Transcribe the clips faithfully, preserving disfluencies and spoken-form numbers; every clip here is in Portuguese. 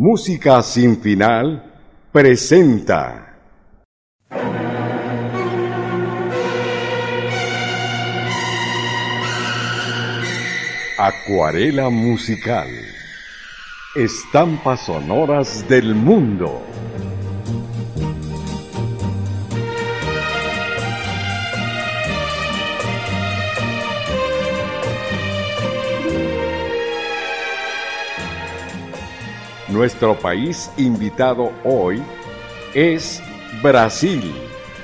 Música Sin Final presenta Acuarela Musical. Estampas sonoras del mundo. Nuestro país invitado hoy es Brasil.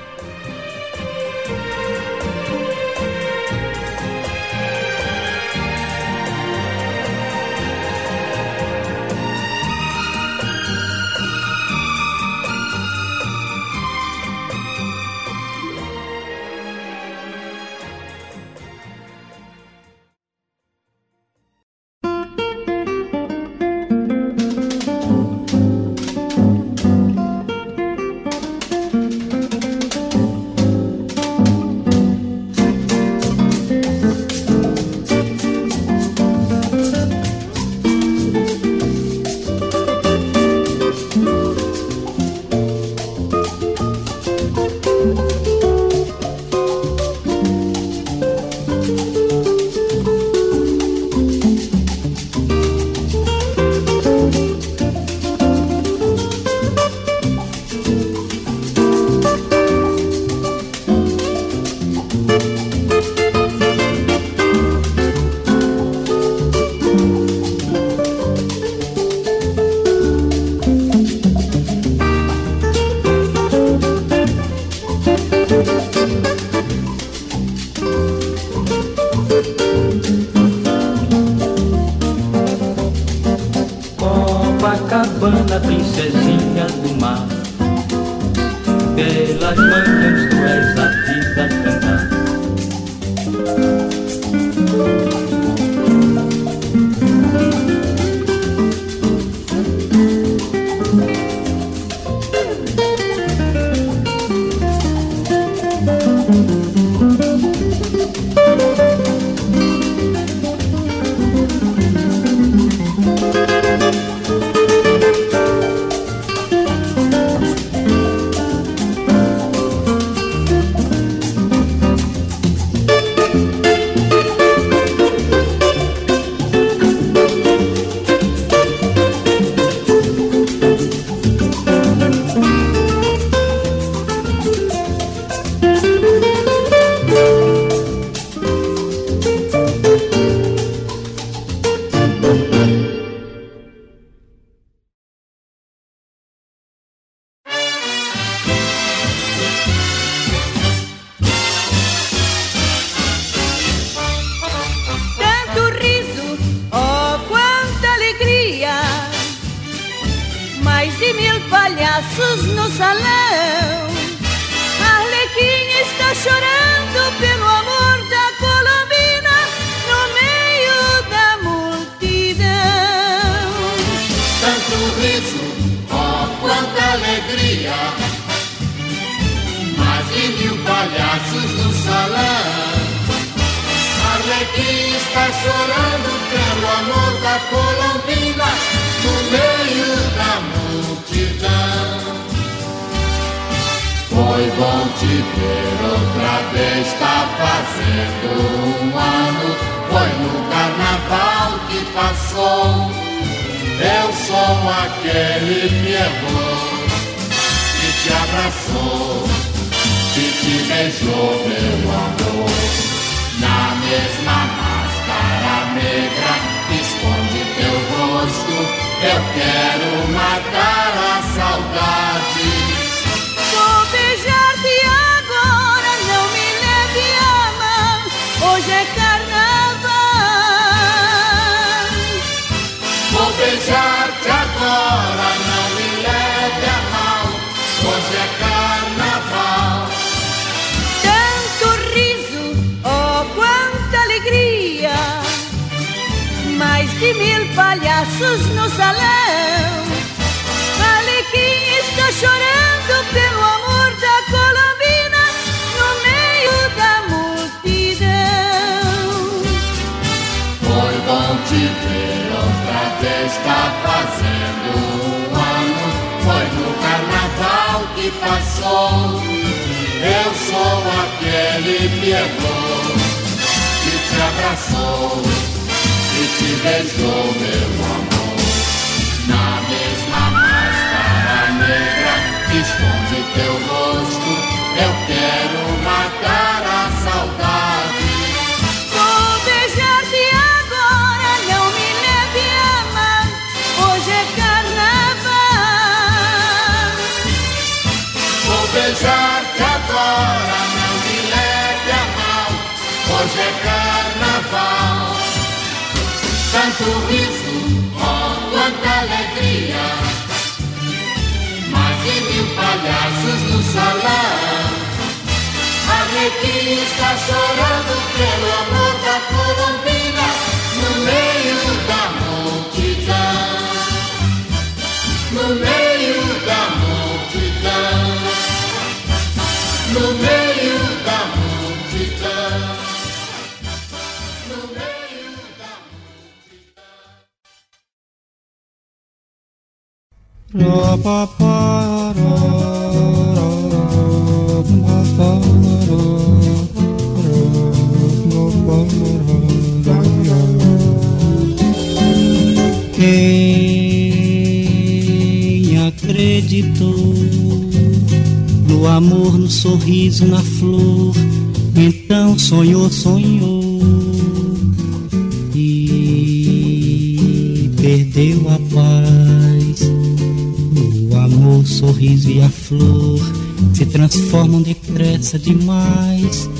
Copacabana, princesinha do mar, pelas manhãs tu és a vida cantar. Palhaços no salão, Arlequim está chorando pelo amor da Colombina no meio da multidão. Tanto riso, oh quanta alegria, mais de mil palhaços no salão. Arlequim está chorando pelo amor da Colombina no meio da multidão. Foi bom te ver outra vez, tá fazendo um ano. Foi no carnaval que passou. Eu sou aquele Pierrot que te abraçou, que te beijou, meu amor. Na mesma máscara negra esconde teu rosto. Eu quero matar a saudade. Vou beijar-te agora, não me leve a mão. Hoje é carnaval. Vou beijar-te agora, não me leve a mão. Hoje é carnaval. Tanto riso, oh quanta alegria, mais de mil palhaços no salão. Arlequim está chorando pelo amor da Colombina no meio da multidão. Foi bom te ver outra vez, tá fazendo sou, eu sou aquele Pierrot que te abraçou e te beijou, meu amor. Na mesma máscara negra que esconde teu rosto, eu quero matar a saudade. Vou beijar-te agora, não me leve a mal, hoje é carnaval. Vou beijar-te agora, não me leve a mal, hoje é carnaval. Tanto riso, oh, quanta alegria, mais de mil palhaços no salão. Arrequim está chorando pelo amor da Colombina, no meio da multidão, no meio da multidão, no meio da multidão, no meio da Quem acreditou no amor, no sorriso, na flor, então sonhou, sonhou e perdeu a paz. O amor, o sorriso e a flor se transformam depressa demais.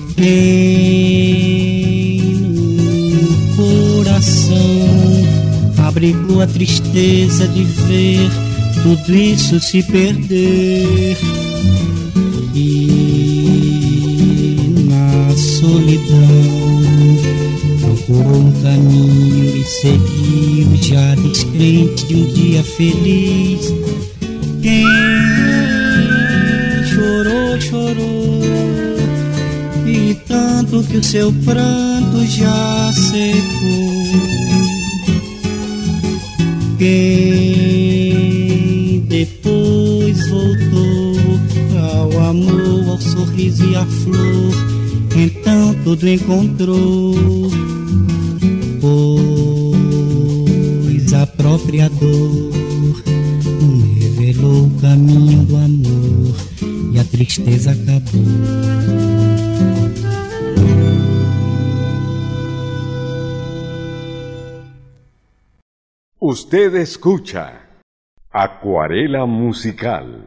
Quem no coração abrigou a tristeza de ver tudo isso se perder, e na solidão procurou um caminho e seguiu, já descrente de um dia feliz. Quem chorou, chorou, e tanto que o seu pranto já secou. Quem depois voltou ao amor, ao sorriso e à flor, então tudo encontrou, pois a própria dor revelou o caminho do amor e a tristeza acabou. Usted escucha Acuarela Musical.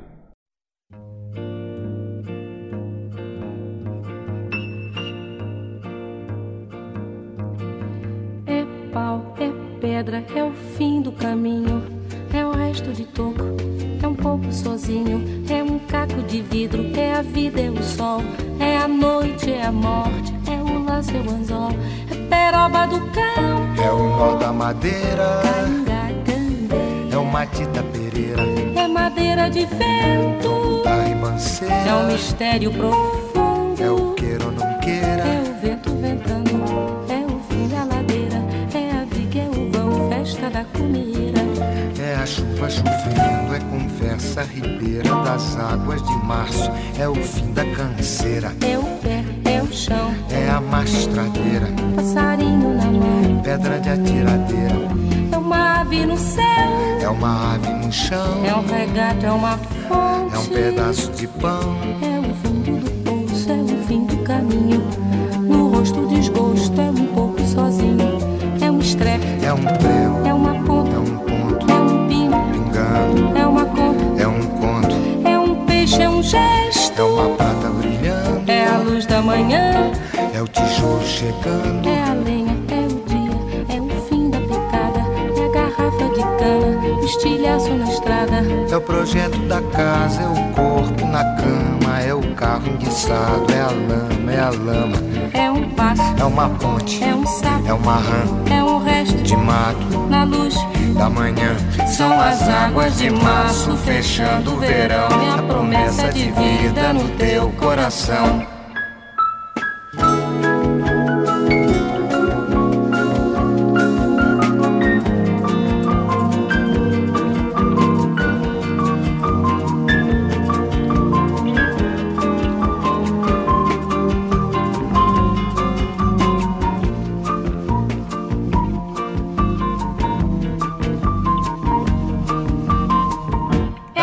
É pau, é pedra, é o fim do caminho, é o resto de toco, é um pouco sozinho, é um caco de vidro, é a vida, é o sol, é a noite, é a morte, é o laço, é o anzol, é peroba do campo, é o nó da madeira, Cangacandê, é o matita pereira, é madeira de vento, da ribanceira, é um mistério profundo, é o queira ou não queira, é o vento ventando, é o fim da ladeira, é a viga, é o vão, festa da cumeira, é a chuva chovendo, é conversa ribeira das águas de março, é o fim da canseira, é o pé, é o chão, é a mastradeira, passarinho na mão, pedra de atiradeira, é uma ave no céu, é uma ave no chão, é um regato, é uma fonte, é um pedaço de pão, é o fundo do poço, é o fim do caminho, no rosto desgosto, é um pouco sozinho, é um estrepe, é um prego, é uma ponta, é um ponto, é um pino, pingando, é uma conta, é um conto, é um peixe, é um gesto, é uma prata brilhando, é a luz da manhã, é o tijolo chegando, é a lenha, é o dia, é o fim da picada, é a garrafa de cana, o estilhaço na estrada, é o projeto da casa, é o corpo na cama, é o carro enguiçado, é a lama, é a lama, é um passo, é uma ponte, é um sapo, é uma rã é um resto de mato na luz da manhã. São as águas de março fechando o verão, é a promessa de vida no teu coração.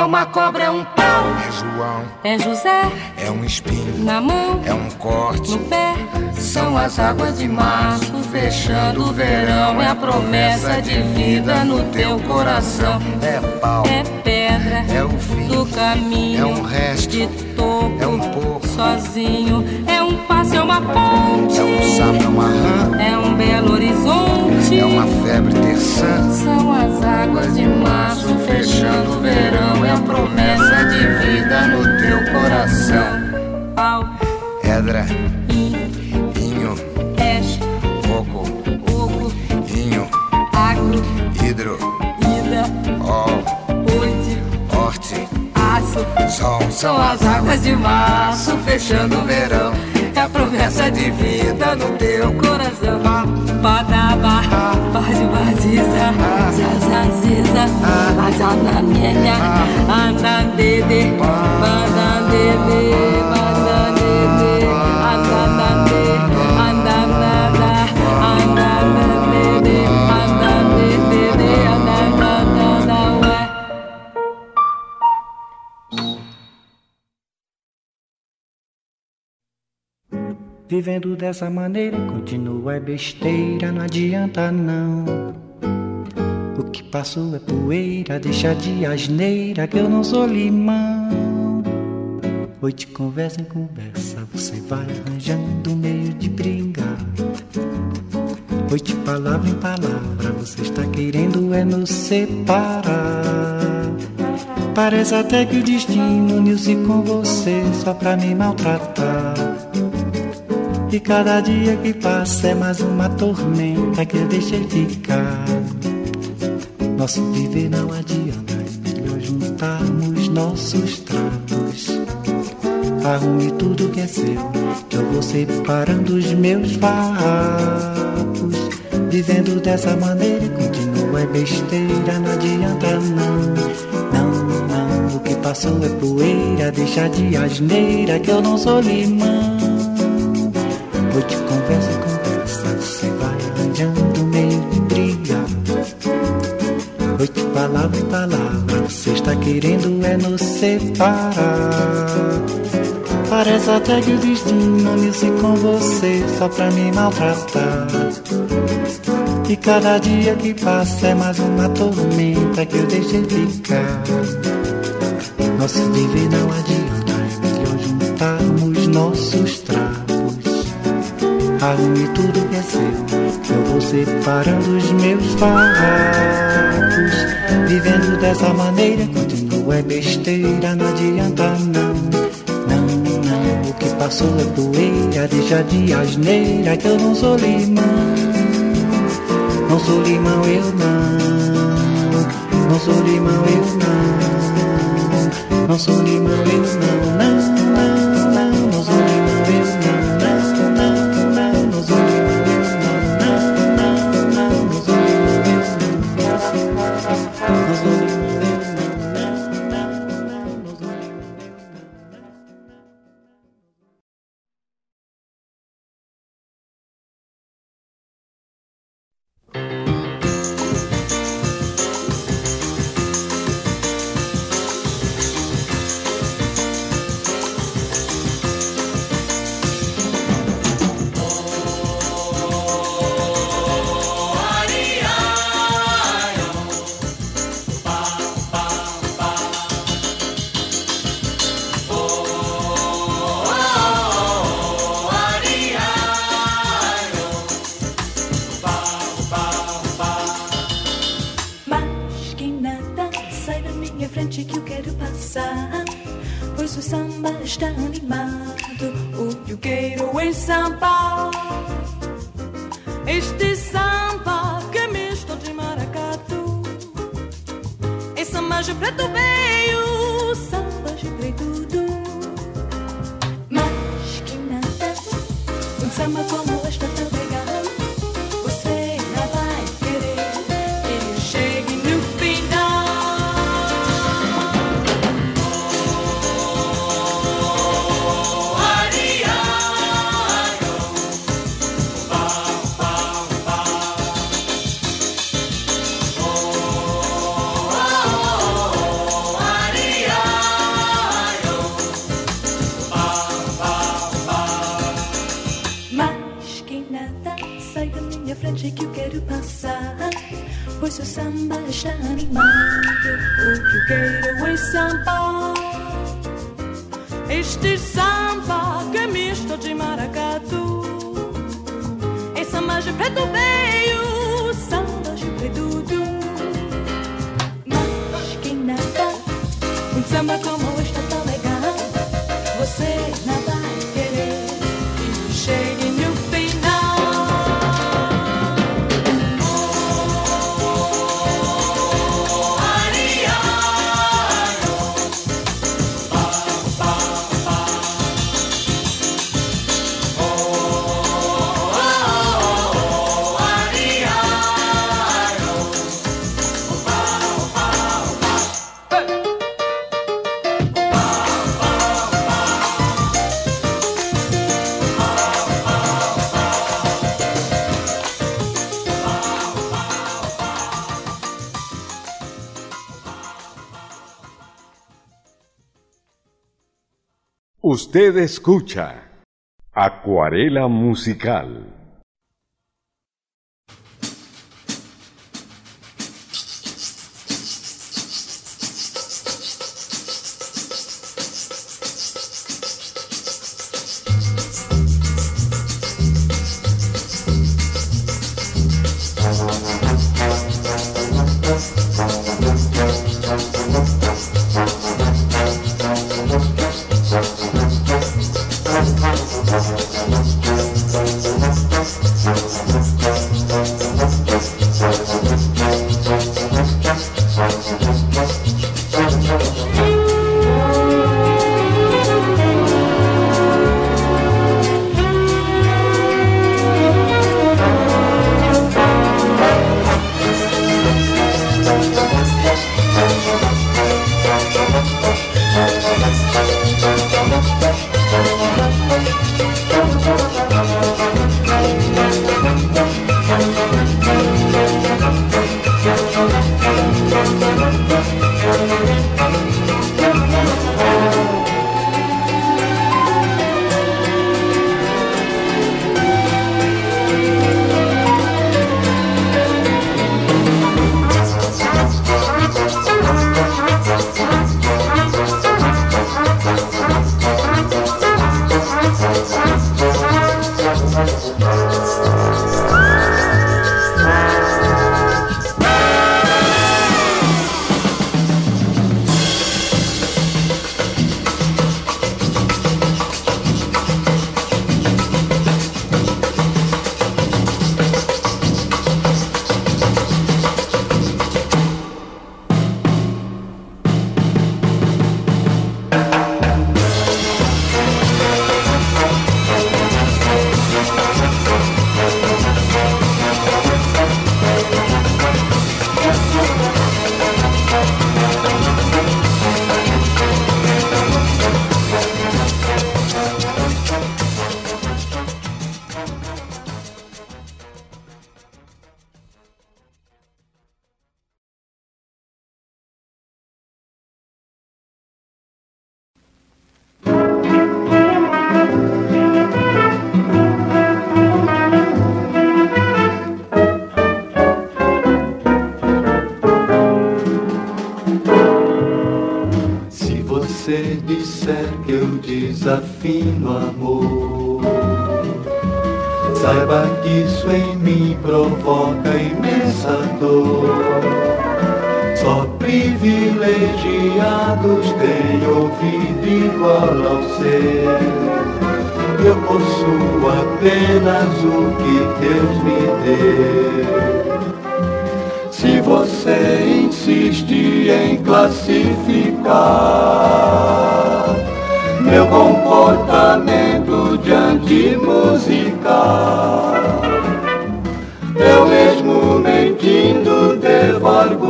uma cobra, é um pau. É João, É José é um espinho, na mão, é um corte. no pé. São as águas de março, fechando o verão. É a promessa de vida no teu coração. É pau, É pedra é o fim, do caminho, é um resto, de topo, é um pouco, sozinho. É um passo, é uma ponte, é um sapo, é uma rã, é um belo horizonte. é uma febre terçã. São as águas de março, Fechando o verão, é a promessa de vida no teu coração. pau, Edra, in, inho, eche, coco, oco, inho, agro, hidro, ida, ol, oite, horte, aço. sol. São as águas de março, fechando o verão. É a promessa de vida no teu Coração, badaba, baziza, zazaziza, bazananenha, andandede, bandandede, bandandede, andandande, andandada, andandandede, andandede, andandada, ué. Vivendo dessa maneira, continua é besteira, não adianta não. O que passou é poeira, deixa de asneira que eu não sou limão. Oi, de conversa em conversa, você vai arranjando um meio de brigar. Oi, de palavra em palavra, você está querendo é nos separar. Parece até que o destino uniu-se com você só pra me maltratar. E cada dia que passa é mais uma tormenta que eu deixei ficar. Nosso viver não adianta, é melhor juntarmos nossos trapos. Arrume tudo que é seu, que eu vou separando os meus farrapos. Vivendo dessa maneira, continua é besteira, não adianta não. Não, não, o que passou é poeira, deixa de asneira que eu não sou limão. Vou te conversa e conversa, você vai arranjando meio de briga. Vou te palavra em palavra, você está querendo é nos separar. Parece até que o destino uniu-se com você só pra me maltratar. E cada dia que passa é mais uma tormenta que eu deixei ficar. Nosso viver não adianta, é melhor juntarmos nossos trapos. Arrume tudo que é seu, eu vou separando os meus farrapos. Vivendo dessa maneira, continua é besteira, não adianta não. Não, não, o que passou é poeira, deixa de asneira que eu não sou limão. Não sou limão, eu não. Não sou limão, eu não. Não sou limão, eu não. Não, não, não, não sou limão, eu não. Maria. pois seu samba está animado. O que eu quero é samba, este samba que é misto de maracatu. É samba de preto veio, samba de preto du. Mas quem nada, um samba como este tão legal, você não vai querer que chegue no final. Usted escucha Acuarela Musical. Desafino amor, saiba que isso em mim provoca imensa dor. Só privilegiados têm ouvido igual ao seu. Eu possuo apenas o que Deus me deu. Se você insiste em classificar meu comportamento diante musical, eu mesmo mentindo devo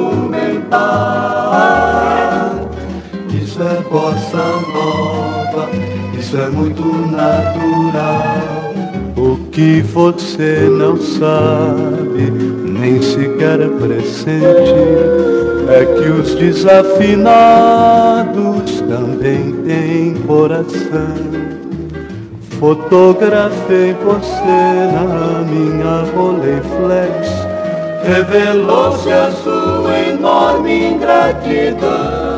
argumentar. Isso é bossa nova, isso é muito natural. O que você não sabe, nem sequer é presente, é que os desafinados também têm coração. Fotografei você na minha Rolleiflex, revelou-se a sua enorme ingratidão.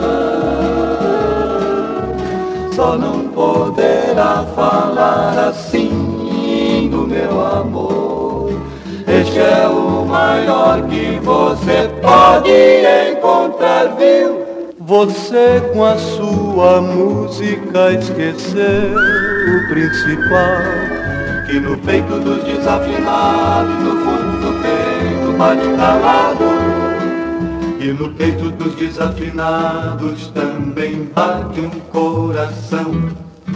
Só não poderá falar assim do meu amor. Este é o maior que você pode encontrar, viu? Você com a sua música esqueceu o principal, que no peito dos desafinados, no fundo do peito bate calado. E no peito dos desafinados também bate um coração.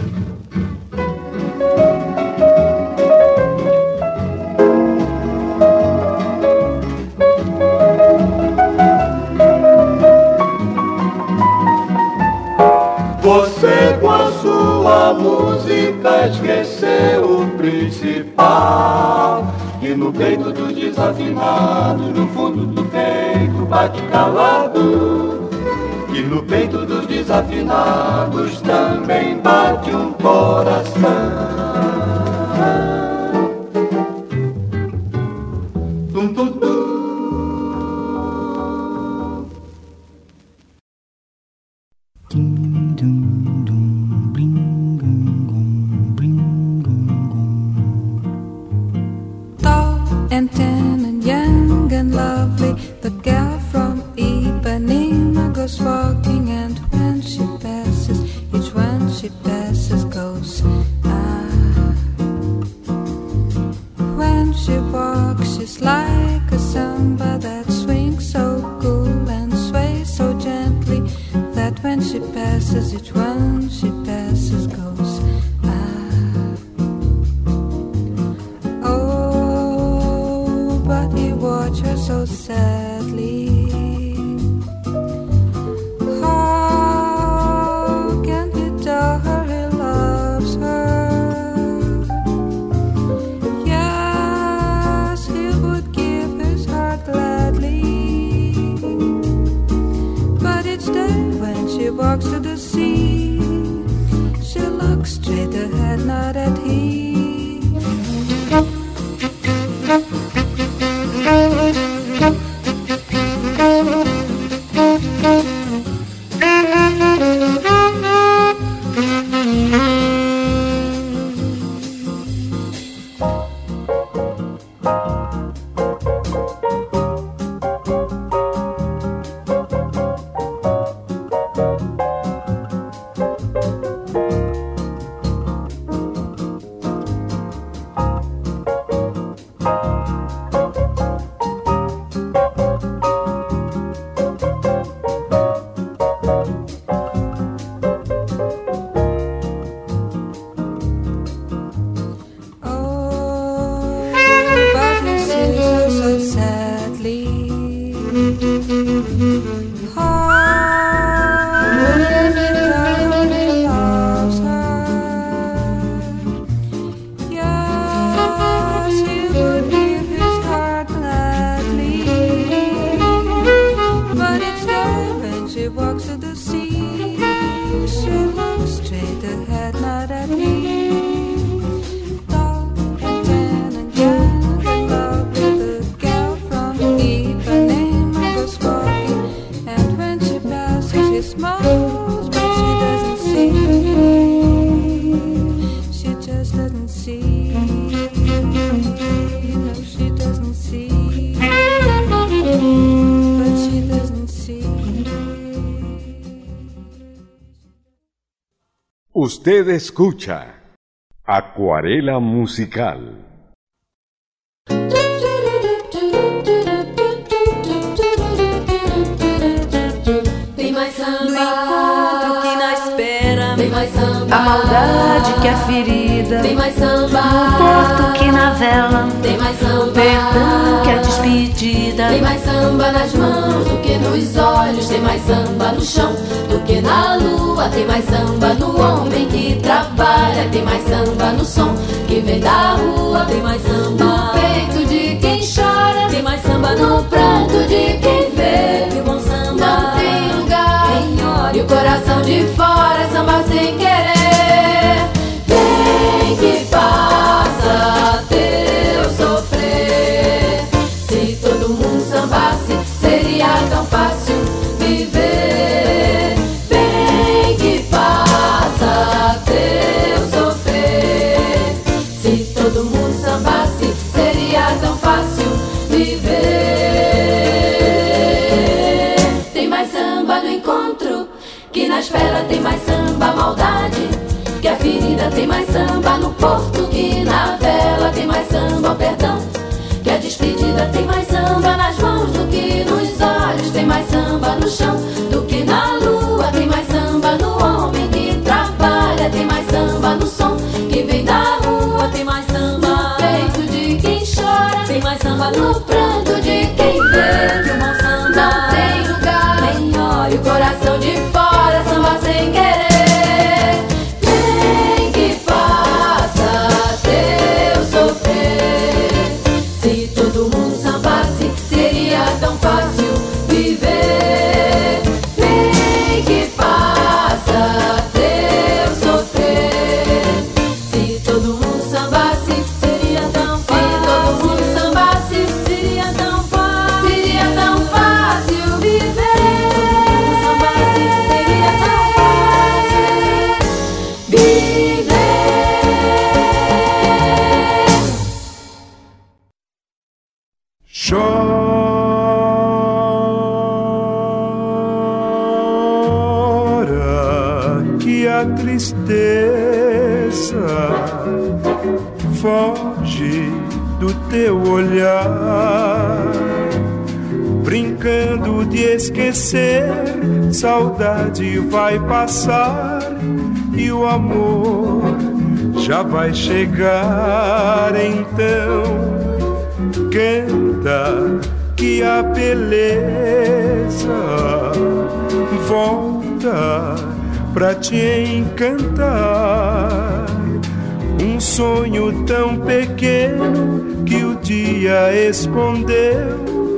Você com a sua música esqueceu o principal, e no peito dos desafinados, no fundo do peito bate calado. E no peito dos desafinados também bate um coração. Tum, tum, tum. And tan and young and lovely, the girl from Ipanema goes walking, and when she passes, each one she passes goes ah. When she walks, she's like a samba that swings so cool and sways so gently, that when she passes, each one she passes goes ah. Watch her so sadly. How can he tell her he loves her? Yes, he would give his heart gladly. But each day when she walks to the sea, she looks straight ahead, not at him. Usted escucha Acuarela Musical. Tem mais samba, do encontro que na espera. Tem mais samba, a maldade que é ferida. Tem mais samba, o porto que navela. Tem mais samba, o perdão que é despedida. Tem mais samba nas mãos do que nos olhos. Tem mais samba no chão do que na lua. Tem mais samba no homem que trabalha. Tem mais samba no som que vem da rua. Tem mais samba no peito de quem chora. Tem mais samba no pranto de quem vê. Que o bom samba não tem lugar em hora e o coração de fora. Samba sem querer. Vem que passa teu sofrer. Se todo mundo que na espera tem mais samba, maldade, que a ferida tem mais samba no porto, que na vela tem mais samba, o perdão, que a despedida tem mais samba nas mãos do que nos olhos, tem mais samba no chão do que na lua, tem mais samba no homem que trabalha, tem mais samba no som que vem da rua, tem mais samba no peito de quem chora, tem mais samba no pranto de quem vê que o bom samba não tem lugar, nem olha o coração de fora, samba sem querer. Vem que faça teu sofrer, se todo mundo sambasse seria tão fácil viver. Vem que faça teu sofrer, se todo mundo sambasse seria tão fácil. Se todo mundo sambasse seria tão fácil, seria tão fácil viver. Se todo mundo sambasse seria tão fácil viver. Chora que a tristeza foge do teu olhar, brincando de esquecer, saudade vai passar e o amor já vai chegar. Então canta que a beleza volta pra te encantar. Um sonho tão pequeno que o dia escondeu,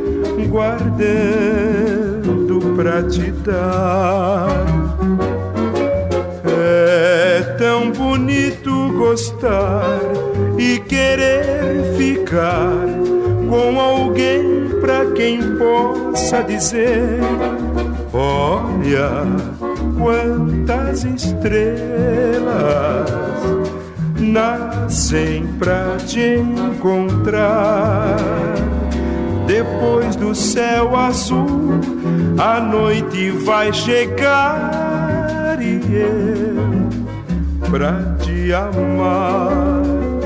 guardando pra te dar. É tão bonito gostar e querer ficar com alguém pra quem possa dizer: olha quantas estrelas nascem pra te encontrar. Depois do céu azul, a noite vai chegar e eu pra te amar.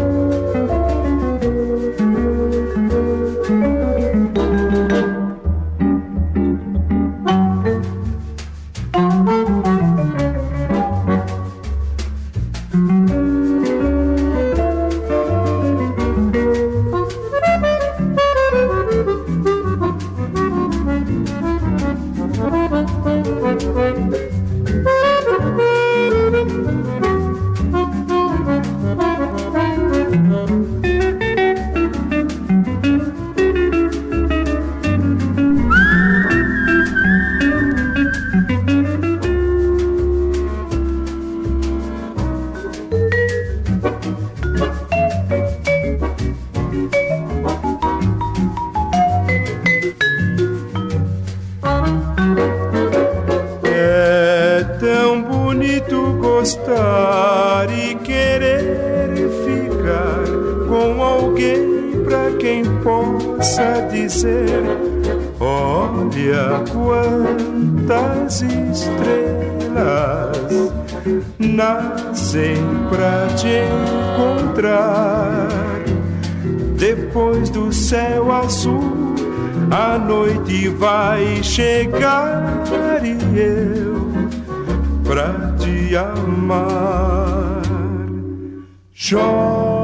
Gostar e querer ficar com alguém pra quem possa dizer: olha quantas estrelas nascem pra te encontrar. Depois do céu azul, a noite vai chegar e eu pra te amar. Chora.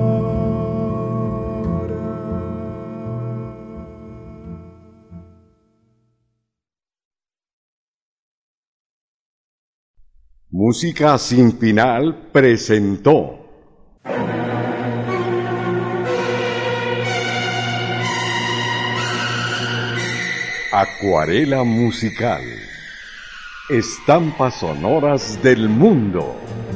Música Sin Final presentó Acuarela Musical. Estampas sonoras del mundo.